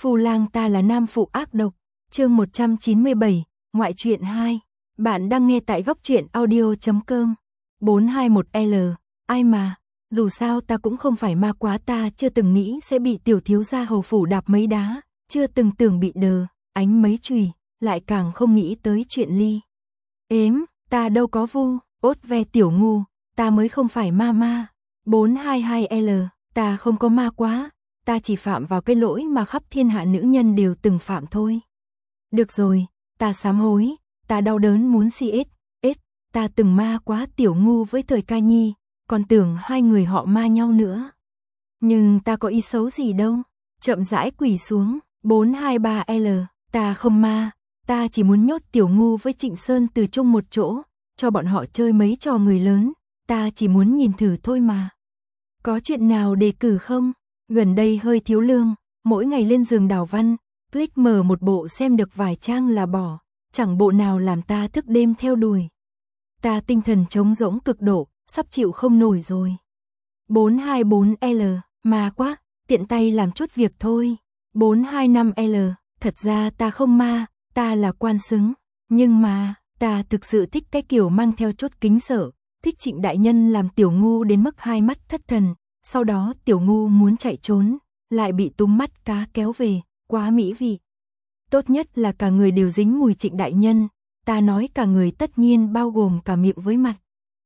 Phu Lang ta là nam phụ ác độc. Chương 197, ngoại truyện 2. Bạn đang nghe tại góc truyện audio.com. 421L, ai mà, dù sao ta cũng không phải ma quá, ta chưa từng nghĩ sẽ bị tiểu thiếu gia hầu phủ đạp mấy đá, chưa từng tưởng bị đờ, ánh mấy chùy, lại càng không nghĩ tới chuyện ly. Ếm, ta đâu có vu, ốt ve tiểu ngu, ta mới không phải ma. 422L, ta không có ma quá, ta chỉ phạm vào cái lỗi mà khắp thiên hạ nữ nhân đều từng phạm thôi. Được rồi, ta sám hối, ta đau đớn muốn si ta từng ma quá tiểu ngu với Thời Ca Nhi, còn tưởng hai người họ ma nhau nữa. Nhưng ta có ý xấu gì đâu, chậm rãi quỳ xuống. 423L, ta không ma, ta chỉ muốn nhốt tiểu ngu với Trịnh Sơn từ chung một chỗ, cho bọn họ chơi mấy trò người lớn, ta chỉ muốn nhìn thử thôi mà. Có chuyện nào đề cử không? Gần đây hơi thiếu lương, mỗi ngày lên giường đảo văn, click mở một bộ xem được vài trang là bỏ, chẳng bộ nào làm ta thức đêm theo đuổi. Ta tinh thần trống rỗng cực độ, sắp chịu không nổi rồi. 424L, ma quá, tiện tay làm chút việc thôi. 425L, thật ra ta không ma, ta là quan xứng, nhưng mà, ta thực sự thích cái kiểu mang theo chốt kính sợ, thích Trịnh đại nhân làm tiểu ngu đến mức hai mắt thất thần, sau đó tiểu ngu muốn chạy trốn, lại bị túm mắt cá kéo về, quá mỹ vị. Tốt nhất là cả người đều dính mùi Trịnh đại nhân, ta nói cả người tất nhiên bao gồm cả miệng với mặt.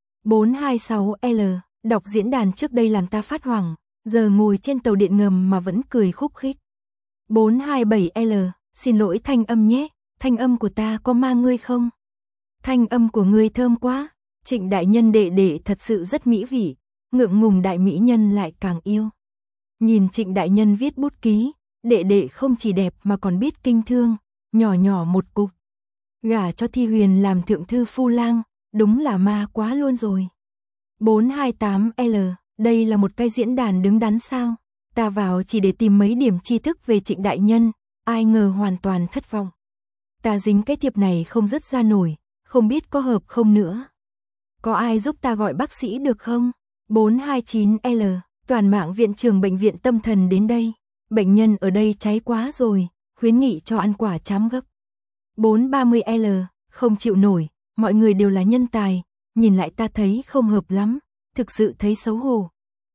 426L, đọc diễn đàn trước đây làm ta phát hoảng, giờ ngồi trên tàu điện ngầm mà vẫn cười khúc khích. 427L, xin lỗi thanh âm nhé, thanh âm của ta có ma ngươi không? Thanh âm của ngươi thơm quá, Trịnh đại nhân đệ đệ thật sự rất mỹ vị, ngượng ngùng đại mỹ nhân lại càng yêu. Nhìn Trịnh đại nhân viết bút ký, đệ đệ không chỉ đẹp mà còn biết kinh thương, nhỏ nhỏ một cục. Gả cho Thi Huyền làm thượng thư Phu Lang, đúng là ma quá luôn rồi. 428L, đây là một cái diễn đàn đứng đắn sao? Ta vào chỉ để tìm mấy điểm tri thức về Trịnh đại nhân, ai ngờ hoàn toàn thất vọng. Ta dính cái thiệp này không dứt ra nổi, không biết có hợp không nữa. Có ai giúp ta gọi bác sĩ được không? 429L, toàn mạng viện trưởng bệnh viện tâm thần đến đây. Bệnh nhân ở đây cháy quá rồi, khuyến nghị cho ăn quả chám gấp. 430L, không chịu nổi, mọi người đều là nhân tài, nhìn lại ta thấy không hợp lắm, thực sự thấy xấu hổ.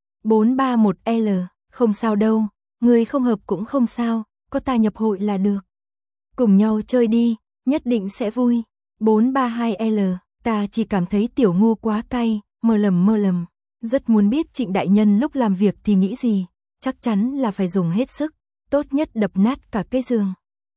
431L, không sao đâu, người không hợp cũng không sao, có ta nhập hội là được. Cùng nhau chơi đi, nhất định sẽ vui. 432L, ta chỉ cảm thấy tiểu ngu quá cay, mơ lầm. Rất muốn biết Trịnh đại nhân lúc làm việc thì nghĩ gì, chắc chắn là phải dùng hết sức, tốt nhất đập nát cả cái giường.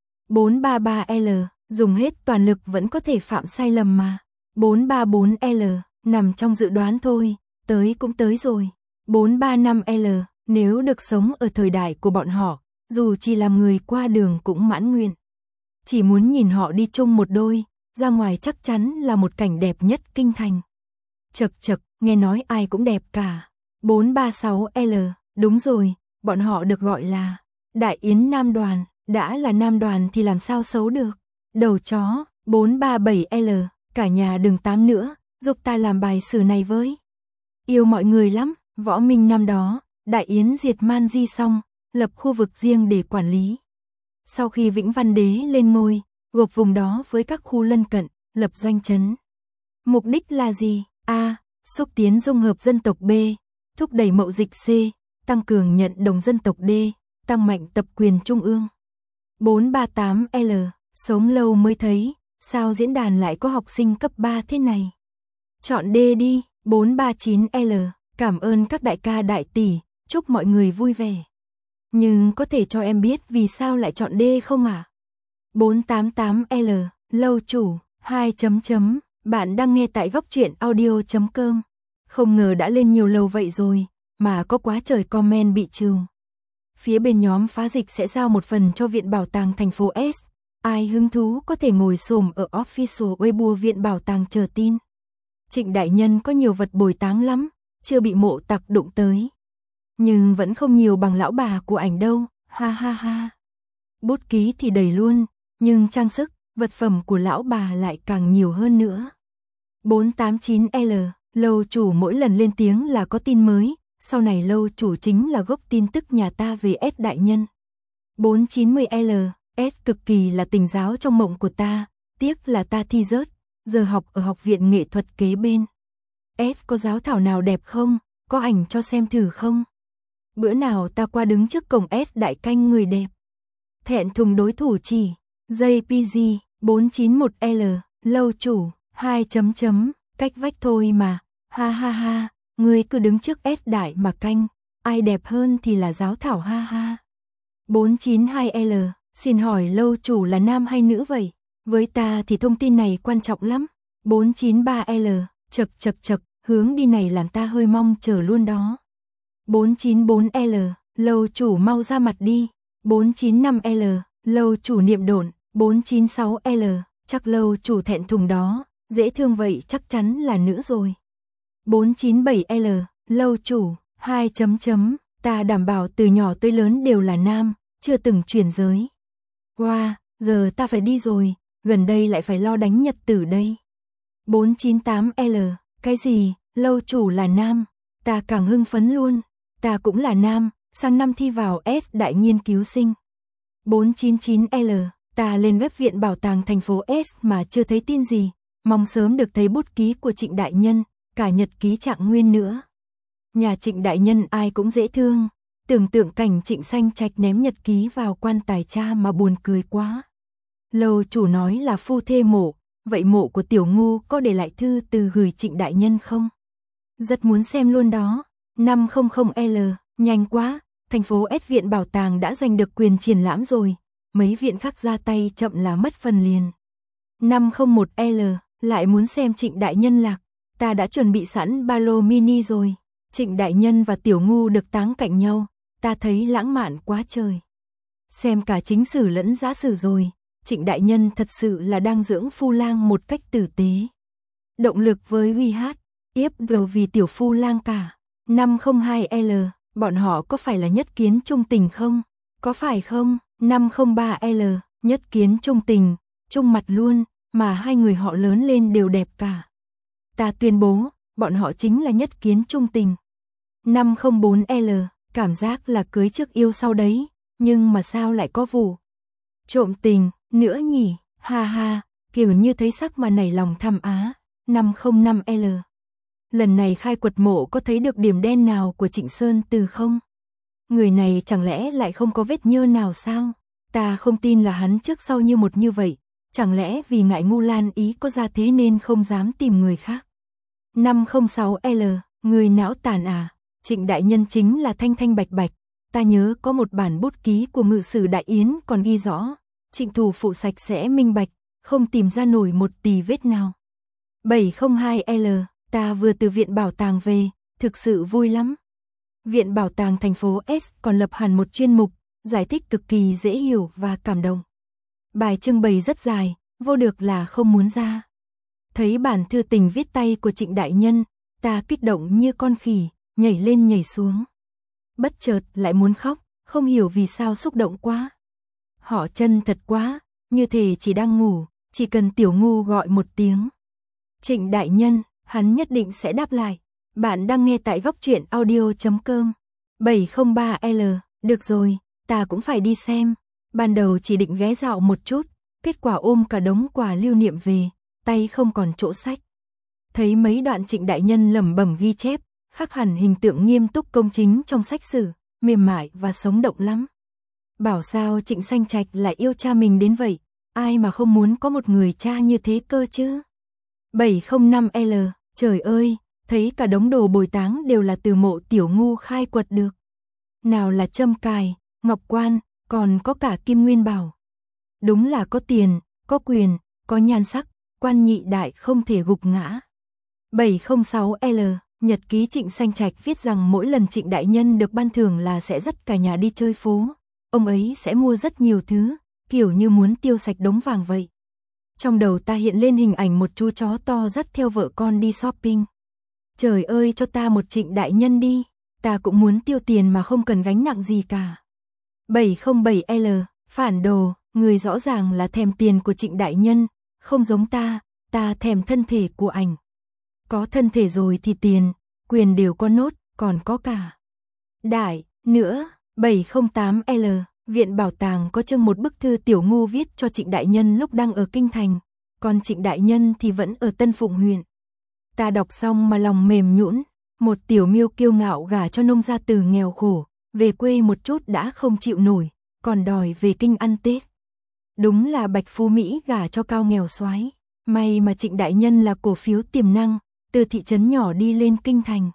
433L, dùng hết toàn lực vẫn có thể phạm sai lầm mà. 434L, nằm trong dự đoán thôi, tới cũng tới rồi. 435L, nếu được sống ở thời đại của bọn họ, dù chỉ làm người qua đường cũng mãn nguyện. Chỉ muốn nhìn họ đi chung một đôi, ra ngoài chắc chắn là một cảnh đẹp nhất kinh thành. Chật, nghe nói ai cũng đẹp cả. 436L, đúng rồi, bọn họ được gọi là Đại Yến Nam Đoàn, đã là Nam Đoàn thì làm sao xấu được. Đầu chó. 437L, cả nhà đừng tám nữa, giúp ta làm bài sử này với. Yêu mọi người lắm, Võ Minh năm đó, Đại Yến diệt Man Di xong, lập khu vực riêng để quản lý. Sau khi Vĩnh Văn Đế lên ngôi, gộp vùng đó với các khu lân cận, lập doanh trấn. Mục đích là gì? A. Xúc tiến dung hợp dân tộc. B. Thúc đẩy mậu dịch. C. Tăng cường nhận đồng dân tộc. D. Tăng mạnh tập quyền trung ương. 438L, sống lâu mới thấy, sao diễn đàn lại có học sinh cấp 3 thế này? Chọn D đi. 439L, cảm ơn các đại ca đại tỷ, chúc mọi người vui vẻ. Nhưng có thể cho em biết vì sao lại chọn D không ạ? 488L, lâu chủ, 2 bạn đang nghe tại góc truyện audio.com. Không ngờ đã lên nhiều lâu vậy rồi, mà có quá trời comment bị trừ. Phía bên nhóm phá dịch sẽ giao một phần cho Viện Bảo tàng thành phố S. Ai hứng thú có thể ngồi xổm ở official Weibo Viện Bảo tàng chờ tin. Trịnh đại nhân có nhiều vật bồi táng lắm, chưa bị mộ tặc đụng tới. Nhưng vẫn không nhiều bằng lão bà của ảnh đâu, ha. Bút ký thì đầy luôn, nhưng trang sức, vật phẩm của lão bà lại càng nhiều hơn nữa. 489L, lâu chủ mỗi lần lên tiếng là có tin mới, sau này lâu chủ chính là gốc tin tức nhà ta về S đại nhân. 490L, S cực kỳ là tình giáo trong mộng của ta, tiếc là ta thi rớt, giờ học ở học viện nghệ thuật kế bên. S có giáo thảo nào đẹp không, có ảnh cho xem thử không? Bữa nào ta qua đứng trước cổng S đại canh người đẹp. Thẹn thùng đối thủ chỉ, JPG, 491L, lâu chủ, 2 chấm chấm, cách vách thôi mà, ha ha ha, người cứ đứng trước S đại mà canh, ai đẹp hơn thì là giáo thảo ha ha. 492L, xin hỏi lâu chủ là nam hay nữ vậy? Với ta thì thông tin này quan trọng lắm. 493L, chật, hướng đi này làm ta hơi mong chờ luôn đó. 494L, lâu chủ mau ra mặt đi. 495L, lâu chủ niệm độn. 496L, chắc lâu chủ thẹn thùng đó, dễ thương vậy chắc chắn là nữ rồi. 497L, lâu chủ, 2 chấm chấm, ta đảm bảo từ nhỏ tới lớn đều là nam, chưa từng chuyển giới. Wow, giờ ta phải đi rồi, gần đây lại phải lo đánh nhật tử đây. 498L, cái gì, lâu chủ là nam, ta càng hưng phấn luôn, ta cũng là nam, sang năm thi vào S đại nghiên cứu sinh. 499L, ta lên web viện bảo tàng thành phố S mà chưa thấy tin gì, mong sớm được thấy bút ký của Trịnh đại nhân, cả nhật ký Trạng Nguyên nữa. Nhà Trịnh đại nhân ai cũng dễ thương, tưởng tượng cảnh Trịnh Xanh Trạch ném nhật ký vào quan tài cha mà buồn cười quá. Lâu chủ nói là phu thê mộ, vậy mộ của tiểu ngu có để lại thư từ gửi Trịnh đại nhân không? Rất muốn xem luôn đó. 500L, nhanh quá, thành phố S viện bảo tàng đã giành được quyền triển lãm rồi, mấy viện khác ra tay chậm là mất phần liền. 501L, lại muốn xem Trịnh đại nhân lạc, ta đã chuẩn bị sẵn ba lô mini rồi, Trịnh đại nhân và tiểu ngu được táng cạnh nhau, ta thấy lãng mạn quá trời. Xem cả chính sử lẫn giả sử rồi, Trịnh đại nhân thật sự là đang dưỡng phu lang một cách tử tế. Động lực với uy hát, yếp đầu vì tiểu phu lang cả. 502L, bọn họ có phải là nhất kiến trung tình không? Có phải không? 503L, nhất kiến trung tình, trung mặt luôn, mà hai người họ lớn lên đều đẹp cả. Ta tuyên bố, bọn họ chính là nhất kiến trung tình. 504L, cảm giác là cưới trước yêu sau đấy, nhưng mà sao lại có vụ trộm tình nữa nhỉ? Ha ha, kiểu như thấy sắc mà nảy lòng thăm á. 505L, lần này khai quật mộ có thấy được điểm đen nào của Trịnh Sơn Từ không? Người này chẳng lẽ lại không có vết nhơ nào sao? Ta không tin là hắn trước sau như một như vậy, chẳng lẽ vì ngại ngu lan ý có ra thế nên không dám tìm người khác? 506L, người não tàn à? Trịnh đại nhân chính là thanh thanh bạch bạch, ta nhớ có một bản bút ký của ngự sử Đại Yến còn ghi rõ, Trịnh thủ phụ sạch sẽ minh bạch, không tìm ra nổi một tì vết nào. 702L, ta vừa từ viện bảo tàng về, thực sự vui lắm. Viện bảo tàng thành phố S còn lập hẳn một chuyên mục, giải thích cực kỳ dễ hiểu và cảm động. Bài trưng bày rất dài, vô được là không muốn ra. Thấy bản thư tình viết tay của Trịnh đại nhân, ta kích động như con khỉ, nhảy lên nhảy xuống. Bất chợt lại muốn khóc, không hiểu vì sao xúc động quá. Họ chân thật quá, như thể chỉ đang ngủ, chỉ cần tiểu ngu gọi một tiếng. Trịnh đại nhân, hắn nhất định sẽ đáp lại. Bạn đang nghe tại góc truyện audio.com. 703L, được rồi, ta cũng phải đi xem. Ban đầu chỉ định ghé dạo một chút, kết quả ôm cả đống quà lưu niệm về, tay không còn chỗ sách. Thấy mấy đoạn Trịnh đại nhân lẩm bẩm ghi chép, khắc hẳn hình tượng nghiêm túc công chính trong sách sử, mềm mại và sống động lắm. Bảo sao Trịnh Xanh Trạch lại yêu cha mình đến vậy, ai mà không muốn có một người cha như thế cơ chứ. 705L, trời ơi, thấy cả đống đồ bồi táng đều là từ mộ tiểu ngu khai quật được. Nào là châm cài, ngọc quan, còn có cả kim nguyên bảo. Đúng là có tiền, có quyền, có nhan sắc, quan nhị đại không thể gục ngã. 706L, nhật ký Trịnh Xanh Trạch viết rằng mỗi lần Trịnh đại nhân được ban thưởng là sẽ dắt cả nhà đi chơi phố. Ông ấy sẽ mua rất nhiều thứ, kiểu như muốn tiêu sạch đống vàng vậy. Trong đầu ta hiện lên hình ảnh một chú chó to dắt theo vợ con đi shopping. Trời ơi, cho ta một Trịnh đại nhân đi, ta cũng muốn tiêu tiền mà không cần gánh nặng gì cả. 707L, phản đồ, người rõ ràng là thèm tiền của Trịnh đại nhân, không giống ta thèm thân thể của ảnh. Có thân thể rồi thì tiền, quyền đều có nốt, còn có cả đại nữa. 708L, Viện bảo tàng có trưng một bức thư Tiểu Ngu viết cho Trịnh đại nhân lúc đang ở kinh thành, còn Trịnh đại nhân thì vẫn ở Tân Phụng huyện. Ta đọc xong mà lòng mềm nhũn, một tiểu miêu kiêu ngạo gả cho nông gia từ nghèo khổ, về quê một chút đã không chịu nổi, còn đòi về kinh ăn Tết. Đúng là bạch phú Mỹ gả cho cao nghèo soái. May mà Trịnh đại nhân là cổ phiếu tiềm năng, từ thị trấn nhỏ đi lên kinh thành.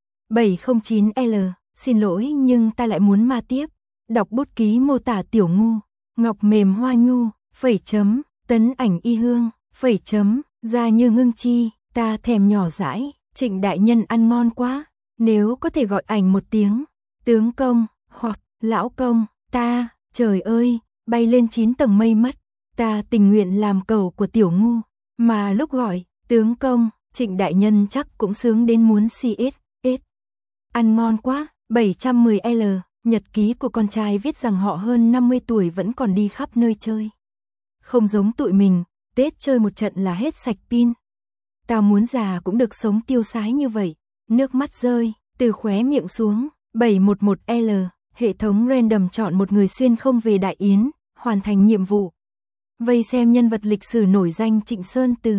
709L, xin lỗi nhưng ta lại muốn ma tiếp. Đọc bút ký mô tả Tiểu Ngu, ngọc mềm hoa nhu, phẩy chấm, tấn ảnh y hương, phẩy chấm, da như ngưng chi, ta thèm nhỏ dãi, Trịnh đại nhân ăn ngon quá, nếu có thể gọi ảnh một tiếng, tướng công, hoặc lão công, ta, trời ơi, bay lên 9 tầng mây mất, ta tình nguyện làm cẩu của Tiểu Ngu, mà lúc gọi, tướng công, Trịnh đại nhân chắc cũng sướng đến muốn CSS. Ăn ngon quá, 710L. Nhật ký của con trai viết rằng họ hơn 50 tuổi vẫn còn đi khắp nơi chơi. Không giống tụi mình, Tết chơi một trận là hết sạch pin. Tao muốn già cũng được sống tiêu sái như vậy. Nước mắt rơi, từ khóe miệng xuống. 711L, hệ thống random chọn một người xuyên không về Đại Yến, hoàn thành nhiệm vụ. Vây xem nhân vật lịch sử nổi danh Trịnh Sơn Từ.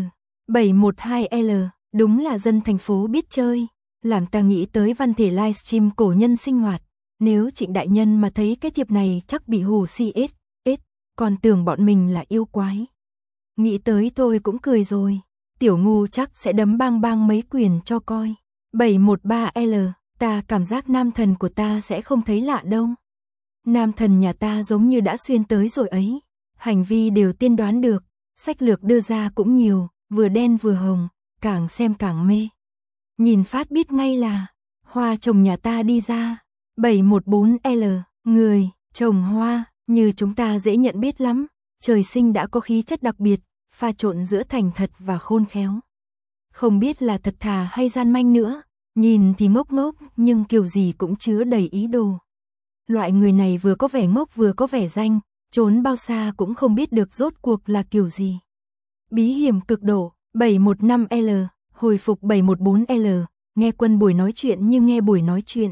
712L, đúng là dân thành phố biết chơi. Làm ta nghĩ tới văn thể livestream cổ nhân sinh hoạt. Nếu Trịnh đại nhân mà thấy cái thiệp này chắc bị hù CSS, còn tưởng bọn mình là yêu quái. Nghĩ tới tôi cũng cười rồi, Tiểu Ngu chắc sẽ đấm bang bang mấy quyền cho coi. 713L, ta cảm giác nam thần của ta sẽ không thấy lạ đâu. Nam thần nhà ta giống như đã xuyên tới rồi ấy, hành vi đều tiên đoán được, sách lược đưa ra cũng nhiều, vừa đen vừa hồng, càng xem càng mê. Nhìn phát biết ngay là hoa chồng nhà ta đi ra. 714L, người, trồng hoa, như chúng ta dễ nhận biết lắm, trời sinh đã có khí chất đặc biệt, pha trộn giữa thành thật và khôn khéo. Không biết là thật thà hay gian manh nữa, nhìn thì ngốc ngốc nhưng kiểu gì cũng chứa đầy ý đồ. Loại người này vừa có vẻ ngốc vừa có vẻ danh, trốn bao xa cũng không biết được rốt cuộc là kiểu gì. Bí hiểm cực độ, 715L, hồi phục 714L, nghe quân buổi nói chuyện như nghe buổi nói chuyện.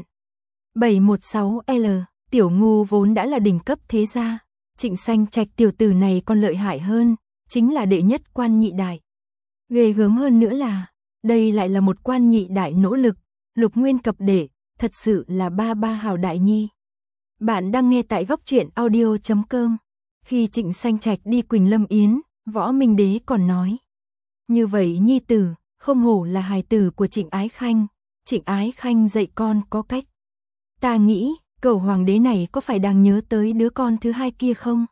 716L, Tiểu Ngu vốn đã là đỉnh cấp thế gia, Trịnh Sanh Trạch tiểu tử này còn lợi hại hơn, chính là đệ nhất quan nhị đại. Ghê gớm hơn nữa là, đây lại là một quan nhị đại nỗ lực, lục nguyên cập đệ, thật sự là ba hào đại nhi. Bạn đang nghe tại góc truyện audio.com. Khi Trịnh Sanh Trạch đi Quỳnh Lâm Yến, Võ Minh Đế còn nói. Như vậy nhi tử, không hổ là hài tử của Trịnh Ái Khanh, Trịnh Ái Khanh dạy con có cách. Ta nghĩ, cậu hoàng đế này có phải đang nhớ tới đứa con thứ hai kia không?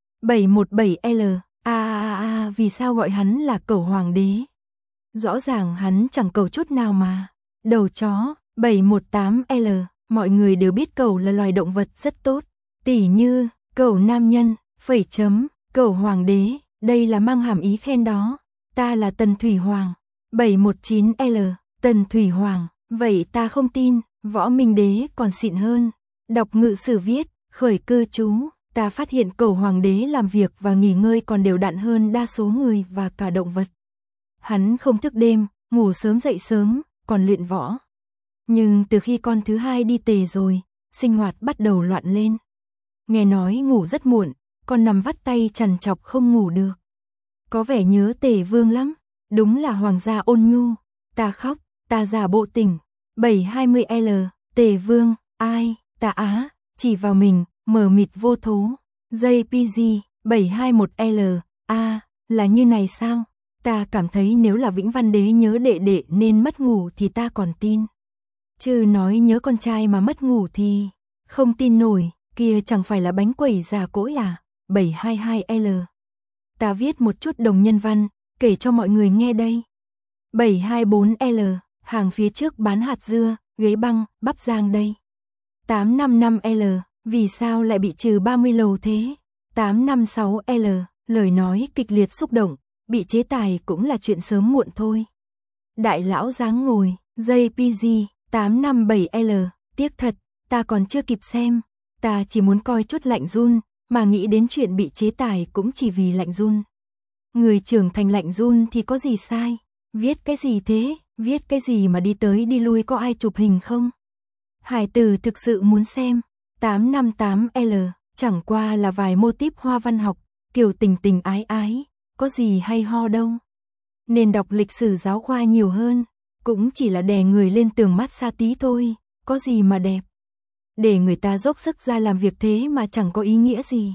717L, vì sao gọi hắn là cậu hoàng đế? Rõ ràng hắn chẳng cậu chút nào mà. Đầu chó, 718L, mọi người đều biết cậu là loài động vật rất tốt. Tỉ như, cậu nam nhân, phẩy chấm, cậu hoàng đế, đây là mang hàm ý khen đó. Ta là Tần Thủy Hoàng. 719L, Tần Thủy Hoàng, vậy ta không tin. Võ Minh Đế còn xịn hơn. Đọc ngự sử viết, khởi cư chú, ta phát hiện cẩu hoàng đế làm việc và nghỉ ngơi còn đều đặn hơn đa số người và cả động vật. Hắn không thức đêm, ngủ sớm dậy sớm, còn luyện võ. Nhưng từ khi con thứ hai đi tề rồi, sinh hoạt bắt đầu loạn lên. Nghe nói ngủ rất muộn, con nằm vắt tay trằn trọc không ngủ được. Có vẻ nhớ Tề Vương lắm, đúng là hoàng gia ôn nhu. Ta khóc, ta giả bộ tỉnh. 720L, Tề Vương, ai, ta á, chỉ vào mình, mờ mịt vô thố. JPG, 721L, là như này sao? Ta cảm thấy nếu là Vĩnh Văn Đế nhớ đệ đệ nên mất ngủ thì ta còn tin. Chứ nói nhớ con trai mà mất ngủ thì không tin nổi, kia chẳng phải là bánh quẩy già cỗi à? 722L. Ta viết một chút đồng nhân văn, kể cho mọi người nghe đây. 724L, hàng phía trước bán hạt dưa, ghế băng, bắp rang đây. 855L, vì sao lại bị trừ 30 lầu thế? 856L, lời nói kịch liệt xúc động, bị chế tài cũng là chuyện sớm muộn thôi. Đại lão dáng ngồi, JPG, 857L, tiếc thật, ta còn chưa kịp xem, ta chỉ muốn coi chút lạnh run, mà nghĩ đến chuyện bị chế tài cũng chỉ vì lạnh run. Người trưởng thành lạnh run thì có gì sai? Viết cái gì thế? Viết cái gì mà đi tới đi lui có ai chụp hình không? Hải tử thực sự muốn xem. 858L, Chẳng qua là vài mô típ hoa văn học, kiểu tình tình ái ái, có gì hay ho đâu. Nên đọc lịch sử giáo khoa nhiều hơn, cũng chỉ là đè người lên tường massage tí thôi, có gì mà đẹp. Để người ta dốc sức ra làm việc thế mà chẳng có ý nghĩa gì.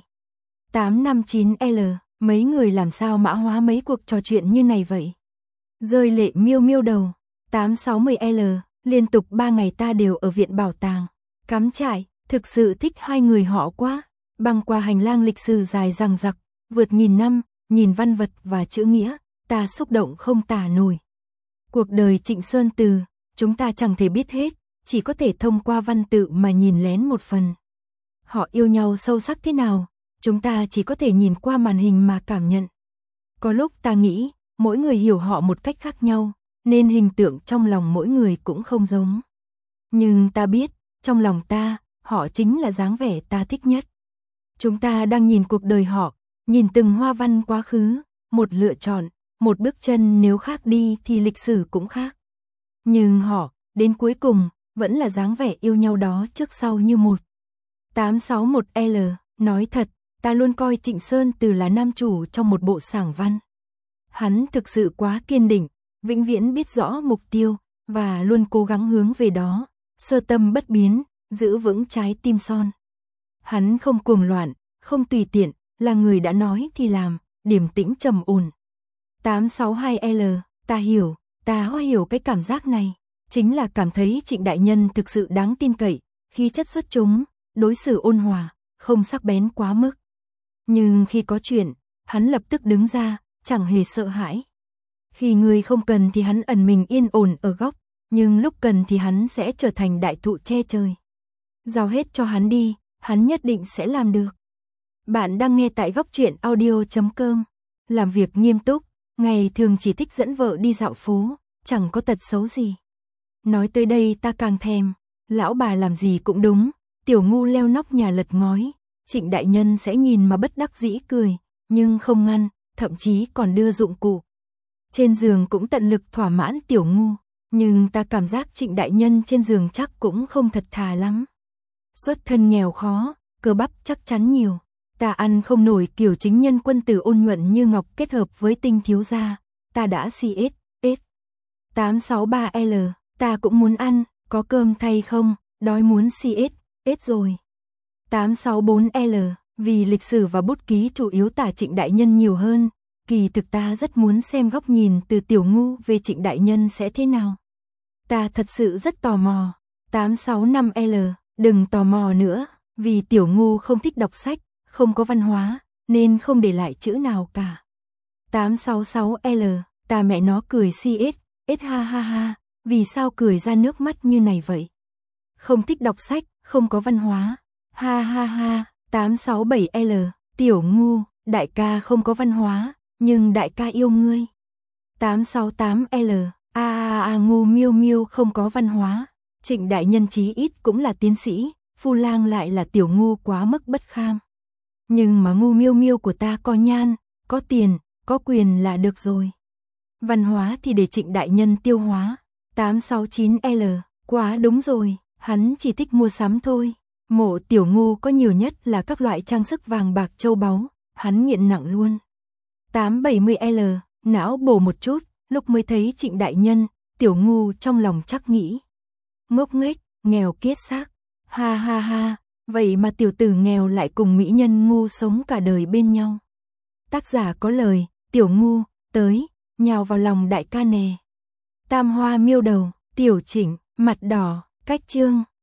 859L, mấy người làm sao mã hóa mấy cuộc trò chuyện như này vậy? Rơi lệ miêu miêu đầu. 860L, liên tục 3 ngày ta đều ở viện bảo tàng. Cắm trại, thực sự thích hai người họ quá. Băng qua hành lang lịch sử dài dằng dặc, vượt nghìn năm, nhìn văn vật và chữ nghĩa, ta xúc động không tả nổi. Cuộc đời Trịnh Sơn Từ, chúng ta chẳng thể biết hết, chỉ có thể thông qua văn tự mà nhìn lén một phần. Họ yêu nhau sâu sắc thế nào, chúng ta chỉ có thể nhìn qua màn hình mà cảm nhận. Có lúc ta nghĩ, mỗi người hiểu họ một cách khác nhau, nên hình tượng trong lòng mỗi người cũng không giống. Nhưng ta biết, trong lòng ta, họ chính là dáng vẻ ta thích nhất. Chúng ta đang nhìn cuộc đời họ, nhìn từng hoa văn quá khứ, một lựa chọn, một bước chân nếu khác đi thì lịch sử cũng khác. Nhưng họ, đến cuối cùng, vẫn là dáng vẻ yêu nhau đó trước sau như một. 861L, nói thật, ta luôn coi Trịnh Sơn Từ là nam chủ trong một bộ sảng văn. Hắn thực sự quá kiên định, vĩnh viễn biết rõ mục tiêu, và luôn cố gắng hướng về đó, sơ tâm bất biến, giữ vững trái tim son. Hắn không cuồng loạn, không tùy tiện, là người đã nói thì làm, điềm tĩnh trầm ổn. 862L, ta hiểu cái cảm giác này, chính là cảm thấy Trịnh đại nhân thực sự đáng tin cậy, khí chất xuất chúng, đối xử ôn hòa, không sắc bén quá mức. Nhưng khi có chuyện, hắn lập tức đứng ra, chẳng hề sợ hãi. Khi người không cần thì hắn ẩn mình yên ổn ở góc, nhưng lúc cần thì hắn sẽ trở thành đại thụ che trời. Giao hết cho hắn đi, hắn nhất định sẽ làm được. Bạn đang nghe tại góc truyện audio.com. Làm việc nghiêm túc, ngày thường chỉ thích dẫn vợ đi dạo phố, chẳng có tật xấu gì. Nói tới đây ta càng thèm, lão bà làm gì cũng đúng, tiểu ngu leo nóc nhà lật ngói, Trịnh đại nhân sẽ nhìn mà bất đắc dĩ cười, nhưng không ngăn, thậm chí còn đưa dụng cụ. Trên giường cũng tận lực thỏa mãn tiểu ngu, nhưng ta cảm giác Trịnh đại nhân trên giường chắc cũng không thật thà lắm. Xuất thân nghèo khó, cơ bắp chắc chắn nhiều, ta ăn không nổi kiểu chính nhân quân tử ôn nhuận như ngọc kết hợp với tinh thiếu gia, ta đã CS. 863L, ta cũng muốn ăn, có cơm thay không, đói muốn CS rồi. 864L, vì lịch sử và bút ký chủ yếu tả Trịnh đại nhân nhiều hơn, kỳ thực ta rất muốn xem góc nhìn từ tiểu ngu về Trịnh đại nhân sẽ thế nào. Ta thật sự rất tò mò. 865L, đừng tò mò nữa, vì tiểu ngu không thích đọc sách, không có văn hóa, nên không để lại chữ nào cả. 866L, ta mẹ nó cười CS ha ha ha, vì sao cười ra nước mắt như này vậy? Không thích đọc sách, không có văn hóa, ha ha ha. 867L, tiểu ngu, đại ca không có văn hóa, nhưng đại ca yêu ngươi. 868L, ngu miêu miêu không có văn hóa, Trịnh đại nhân chí ít cũng là tiến sĩ, Phu Lang lại là tiểu ngu quá mức bất kham. Nhưng mà ngu miêu miêu của ta có nhan, có tiền, có quyền là được rồi. Văn hóa thì để Trịnh đại nhân tiêu hóa. 869L, quá đúng rồi, hắn chỉ thích mua sắm thôi. Mộ tiểu ngu có nhiều nhất là các loại trang sức vàng bạc châu báu, hắn nghiện nặng luôn. 870L, não bổ một chút, lúc mới thấy Trịnh đại nhân, tiểu ngu trong lòng chắc nghĩ. Ngốc nghếch, nghèo kiết xác, ha ha ha, vậy mà tiểu tử nghèo lại cùng mỹ nhân ngu sống cả đời bên nhau. Tác giả có lời, tiểu ngu, tới, nhào vào lòng đại ca nè. Tam hoa miêu đầu, tiểu Trịnh, mặt đỏ, cách chương.